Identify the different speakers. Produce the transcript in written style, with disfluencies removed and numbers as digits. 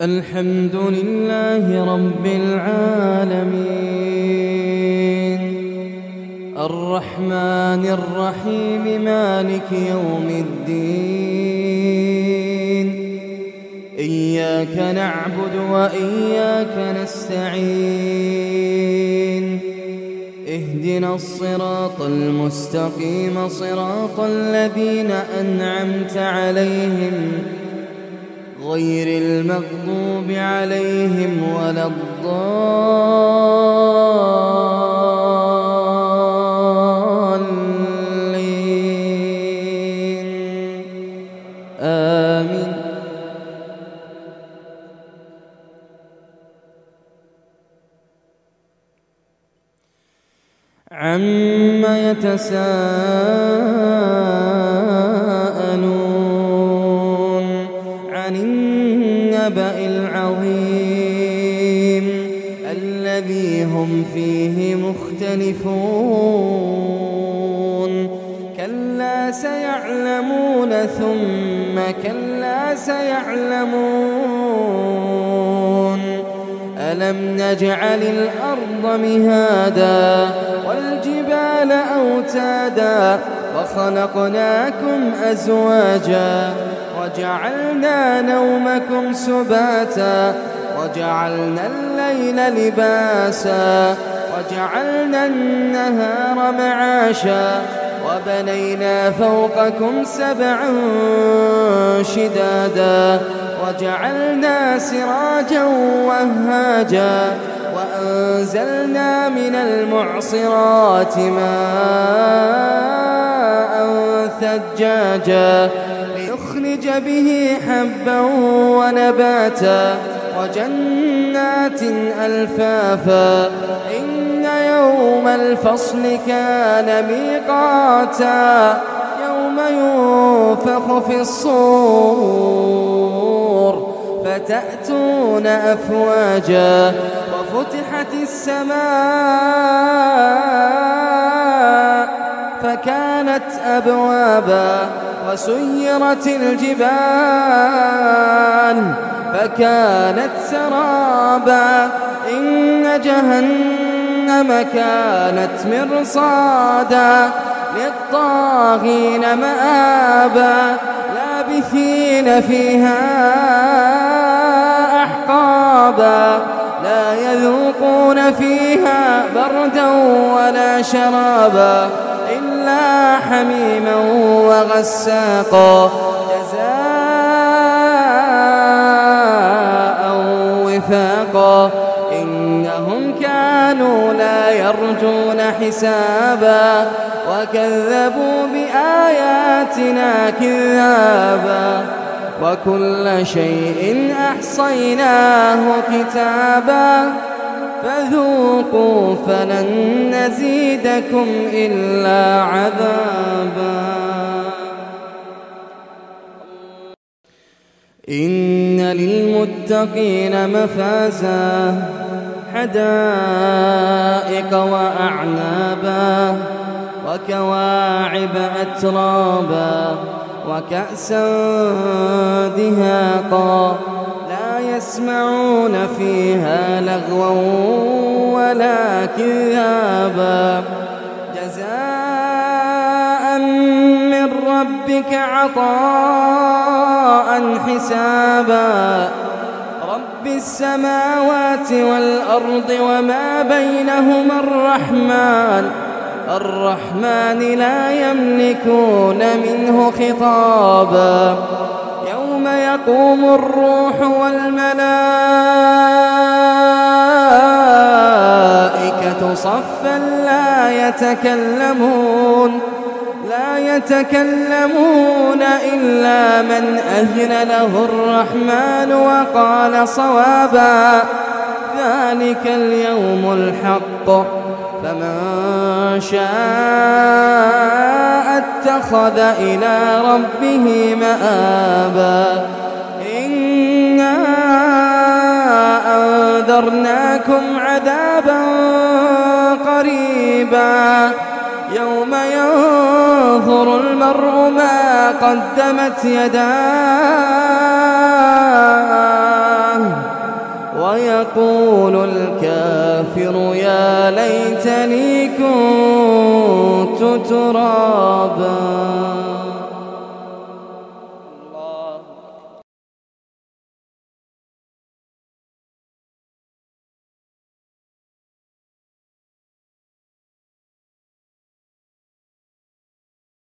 Speaker 1: الحمد لله رب العالمين الرحمن الرحيم مالك يوم الدين إياك نعبد وإياك نستعين اهدنا الصراط المستقيم صراط الذين أنعمت عليهم غير المغضوب عليهم ولا الضالين آمين. عم يتساءلون عن النبأ العظيم الذي هم فيه مختلفون كلا سيعلمون ثم كلا سيعلمون ألم نجعل الأرض مهادا والجبال أوتادا وخلقناكم أزواجا وجعلنا نومكم سباتا وجعلنا الليل لباسا وجعلنا النهار معاشا وبنينا فوقكم سبعا شدادا وجعلنا سراجا وهاجا وأنزلنا من المعصرات ماء ثجاجا لنخرج به حبا ونباتا وجنات ألفافا إن يوم الفصل كان ميقاتا يوم ينفخ في الصور فتأتون أفواجا وفتحت السماء فكانت أبوابا وسيرت الجبال فكانت سرابا إن جهنم كانت مرصادا للطاغين مآبا لابثين فيها أحقابا لا يذوقون فيها بردا ولا شرابا إلا حميما وغساقا جزاء وفاقا إنهم كانوا لا يرجون حسابا وكذبوا بآياتنا كذابا وكل شيء أحصيناه كتابا فذوقوا فلن نزيدكم إلا عذابا. إن للمتقين مفازا حدائق وأعنابا وكواعب أترابا وكأسا دهاقا لا يسمعون فيها لغوا ولا كذابا جزاء من ربك عطاء حسابا رب السماوات والأرض وما بينهما الرحمن لا يملكون منه خطابا يوم يقوم الروح والملائكة صفا لا يتكلمون إلا من أذن له الرحمن وقال صوابا ذلك اليوم الحق فمن شاء اتخذ إلى ربه مآبا إنا أنذرناكم عذابا قريبا يوم ينظر المرء ما قدمت يداه ويقول الكافر يا ليتني كنت ترابا.